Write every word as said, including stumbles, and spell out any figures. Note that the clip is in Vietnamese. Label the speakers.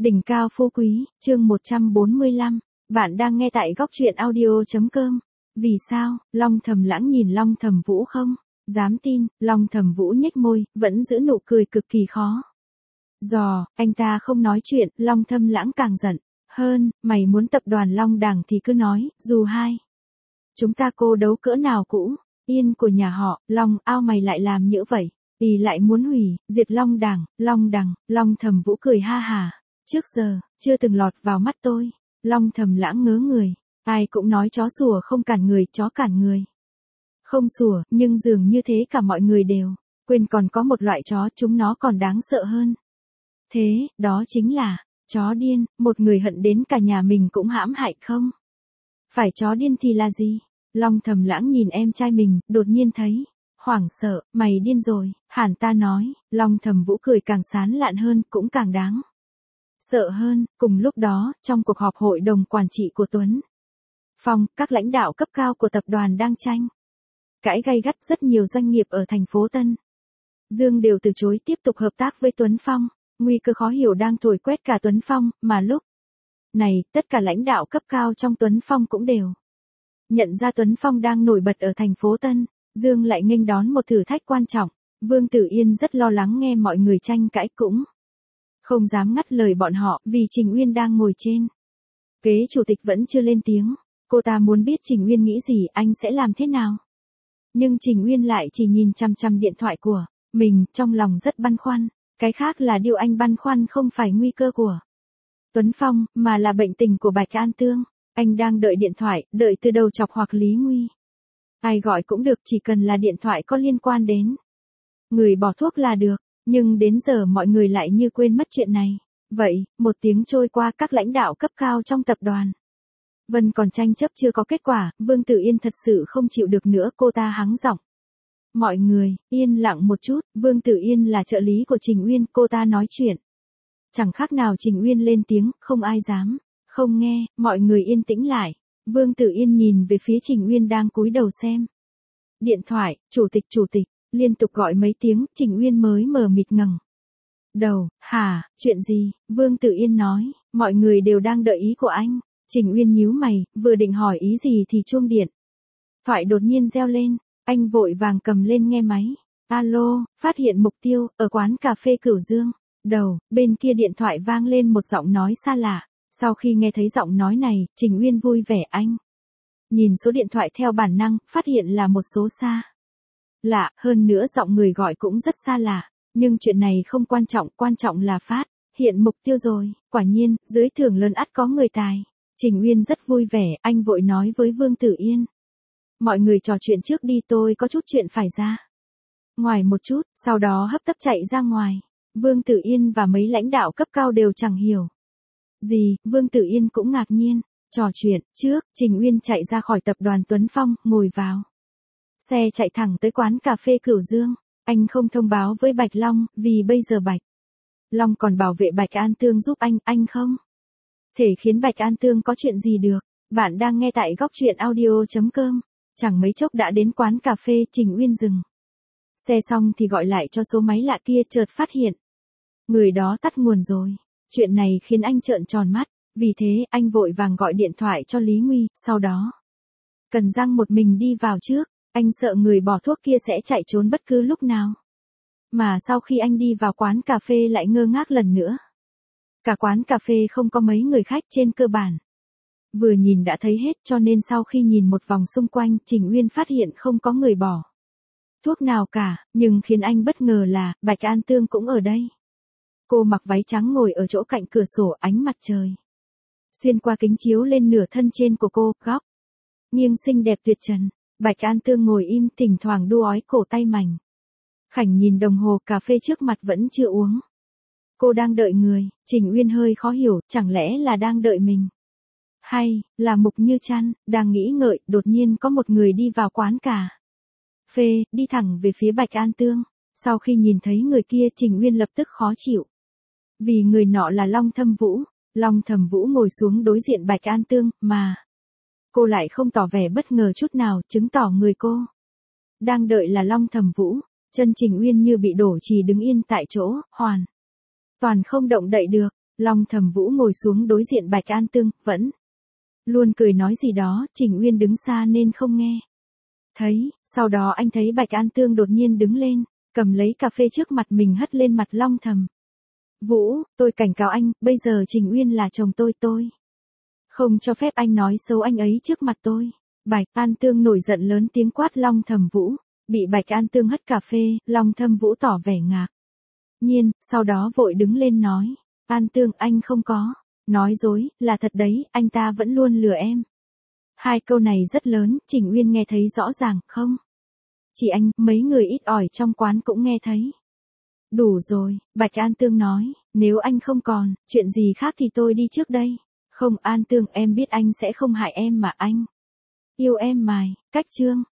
Speaker 1: Đỉnh cao phú quý, chương một trăm bốn mươi lăm. Bạn đang nghe tại góc truyện audio.com. Vì sao? Long Thầm Lãng nhìn Long Thầm Vũ không dám tin. Long Thầm Vũ nhếch môi, vẫn giữ nụ cười cực kỳ khó dò. Anh ta không nói chuyện. Long Thầm Lãng càng giận hơn. Mày muốn tập đoàn Long Đằng thì cứ nói, dù hai chúng ta cô đấu cỡ nào cũ yên của nhà họ Long, ao mày lại làm như vậy. Ý lại muốn hủy diệt Long Đằng. Long Đằng. Long Thầm Vũ cười ha hà. Trước giờ, chưa từng lọt vào mắt tôi. Long Thầm Lãng ngớ người. Ai cũng nói chó sủa không cản người, chó cản người không sủa, nhưng dường như thế cả mọi người đều quên còn có một loại chó, chúng nó còn đáng sợ hơn. Thế, đó chính là chó điên. Một người hận đến cả nhà mình cũng hãm hại không phải chó điên thì là gì? Long Thầm Lãng nhìn em trai mình, đột nhiên thấy hoảng sợ. Mày điên rồi, hẳn ta nói. Long Thầm Vũ cười càng sán lạn hơn, cũng càng đáng sợ hơn. Cùng lúc đó, trong cuộc họp hội đồng quản trị của Tuấn Phong, các lãnh đạo cấp cao của tập đoàn đang tranh cãi gay gắt. Rất nhiều doanh nghiệp ở thành phố Tân Dương đều từ chối tiếp tục hợp tác với Tuấn Phong. Nguy cơ khó hiểu đang thổi quét cả Tuấn Phong, mà lúc này, tất cả lãnh đạo cấp cao trong Tuấn Phong cũng đều nhận ra Tuấn Phong đang nổi bật ở thành phố Tân Dương lại nghênh đón một thử thách quan trọng. Vương Tử Yên rất lo lắng nghe mọi người tranh cãi, cũng không dám ngắt lời bọn họ, vì Trình Uyên đang ngồi trên ghế chủ tịch vẫn chưa lên tiếng. Cô ta muốn biết Trình Uyên nghĩ gì, anh sẽ làm thế nào. Nhưng Trình Uyên lại chỉ nhìn chằm chằm điện thoại của mình, trong lòng rất băn khoăn. Cái khác là điều anh băn khoăn không phải nguy cơ của Tuấn Phong, mà là bệnh tình của Bạch An Tương. Anh đang đợi điện thoại, đợi từ đầu chọc hoặc Lý Nguy. Ai gọi cũng được, chỉ cần là điện thoại có liên quan đến người bỏ thuốc là được. Nhưng đến giờ mọi người lại như quên mất chuyện này. Vậy, một tiếng trôi qua, các lãnh đạo cấp cao trong tập đoàn Vân còn tranh chấp chưa có kết quả. Vương Tử Yên thật sự không chịu được nữa, cô ta hắng giọng. Mọi người, yên lặng một chút. Vương Tử Yên là trợ lý của Trình Uyên, cô ta nói chuyện chẳng khác nào Trình Uyên lên tiếng, không ai dám không nghe. Mọi người yên tĩnh lại. Vương Tử Yên nhìn về phía Trình Uyên đang cúi đầu xem điện thoại. Chủ tịch, chủ tịch, liên tục gọi mấy tiếng. Trình Uyên mới mờ mịt ngẩng đầu. Hả, chuyện gì? Vương Tử Yên nói, mọi người đều đang đợi ý của anh. Trình Uyên nhíu mày, vừa định hỏi ý gì thì chuông điện thoại đột nhiên reo lên. Anh vội vàng cầm lên nghe máy. Alo, phát hiện mục tiêu, ở quán cà phê Cửu Dương. Đầu, bên kia điện thoại vang lên một giọng nói xa lạ. Sau khi nghe thấy giọng nói này, Trình Uyên vui vẻ. Anh nhìn số điện thoại theo bản năng, phát hiện là một số xa lạ, hơn nữa giọng người gọi cũng rất xa lạ. Nhưng chuyện này không quan trọng, quan trọng là phát hiện mục tiêu rồi. Quả nhiên, dưới thưởng lớn ắt có người tài. Trình Uyên rất vui vẻ, anh vội nói với Vương Tử Yên. Mọi người trò chuyện trước đi, tôi có chút chuyện phải ra ngoài một chút, sau đó hấp tấp chạy ra ngoài. Vương Tử Yên và mấy lãnh đạo cấp cao đều chẳng hiểu gì, Vương Tử Yên cũng ngạc nhiên. Trò chuyện trước, Trình Uyên chạy ra khỏi tập đoàn Tuấn Phong, ngồi vào xe chạy thẳng tới quán cà phê Cửu Dương. Anh không thông báo với Bạch Long, vì bây giờ Bạch Long còn bảo vệ Bạch An Tương giúp anh, anh không thể khiến Bạch An Tương có chuyện gì được. Bạn đang nghe tại góc truyện audio.com. Chẳng mấy chốc đã đến quán cà phê. Trình Uyên dừng xe xong thì gọi lại cho số máy lạ kia, chợt phát hiện người đó tắt nguồn rồi. Chuyện này khiến anh trợn tròn mắt. Vì thế, anh vội vàng gọi điện thoại cho Lý Nguy, sau đó Cần Giang một mình đi vào trước. Anh sợ người bỏ thuốc kia sẽ chạy trốn bất cứ lúc nào. Mà sau khi anh đi vào quán cà phê lại ngơ ngác lần nữa. Cả quán cà phê không có mấy người khách, trên cơ bản vừa nhìn đã thấy hết, cho nên sau khi nhìn một vòng xung quanh, Trình Uyên phát hiện không có người bỏ thuốc nào cả. Nhưng khiến anh bất ngờ là, Bạch An Tương cũng ở đây. Cô mặc váy trắng ngồi ở chỗ cạnh cửa sổ, ánh mặt trời xuyên qua kính chiếu lên nửa thân trên của cô, góc nghiêng xinh đẹp tuyệt trần. Bạch An Tương ngồi im, thỉnh thoảng đu ói cổ tay mảnh khảnh nhìn đồng hồ, cà phê trước mặt vẫn chưa uống. Cô đang đợi người. Trình Uyên hơi khó hiểu, chẳng lẽ là đang đợi mình? Hay là Mục Như Trăn? Đang nghĩ ngợi, đột nhiên có một người đi vào quán cà phê, đi thẳng về phía Bạch An Tương. Sau khi nhìn thấy người kia, Trình Uyên lập tức khó chịu. Vì người nọ là Long Thâm Vũ. Long Thầm Vũ ngồi xuống đối diện Bạch An Tương, mà cô lại không tỏ vẻ bất ngờ chút nào, chứng tỏ người cô đang đợi là Long Thầm Vũ. Chân Trình Uyên như bị đổ, chỉ đứng yên tại chỗ, hoàn toàn không động đậy được. Long Thẩm Vũ ngồi xuống đối diện Bạch An Tương, vẫn luôn cười nói gì đó, Trình Uyên đứng xa nên không nghe thấy, sau đó anh thấy Bạch An Tương đột nhiên đứng lên, cầm lấy cà phê trước mặt mình hất lên mặt Long Thẩm Vũ, tôi cảnh cáo anh, bây giờ Trình Uyên là chồng tôi, tôi không cho phép anh nói xấu anh ấy trước mặt tôi. Bạch An Tương nổi giận lớn tiếng quát Long Thẩm Vũ, bị Bạch An Tương hất cà phê, Long Thẩm Vũ tỏ vẻ ngạc nhiên, sau đó vội đứng lên nói, An Tương anh không có nói dối, là thật đấy, anh ta vẫn luôn lừa em. Hai câu này rất lớn, Trình Uyên nghe thấy rõ ràng, không chỉ anh, mấy người ít ỏi trong quán cũng nghe thấy. Đủ rồi, Bạch An Tương nói, nếu anh không còn chuyện gì khác thì tôi đi trước đây. Không An Tương, em biết anh sẽ không hại em mà anh yêu em mài, cách chương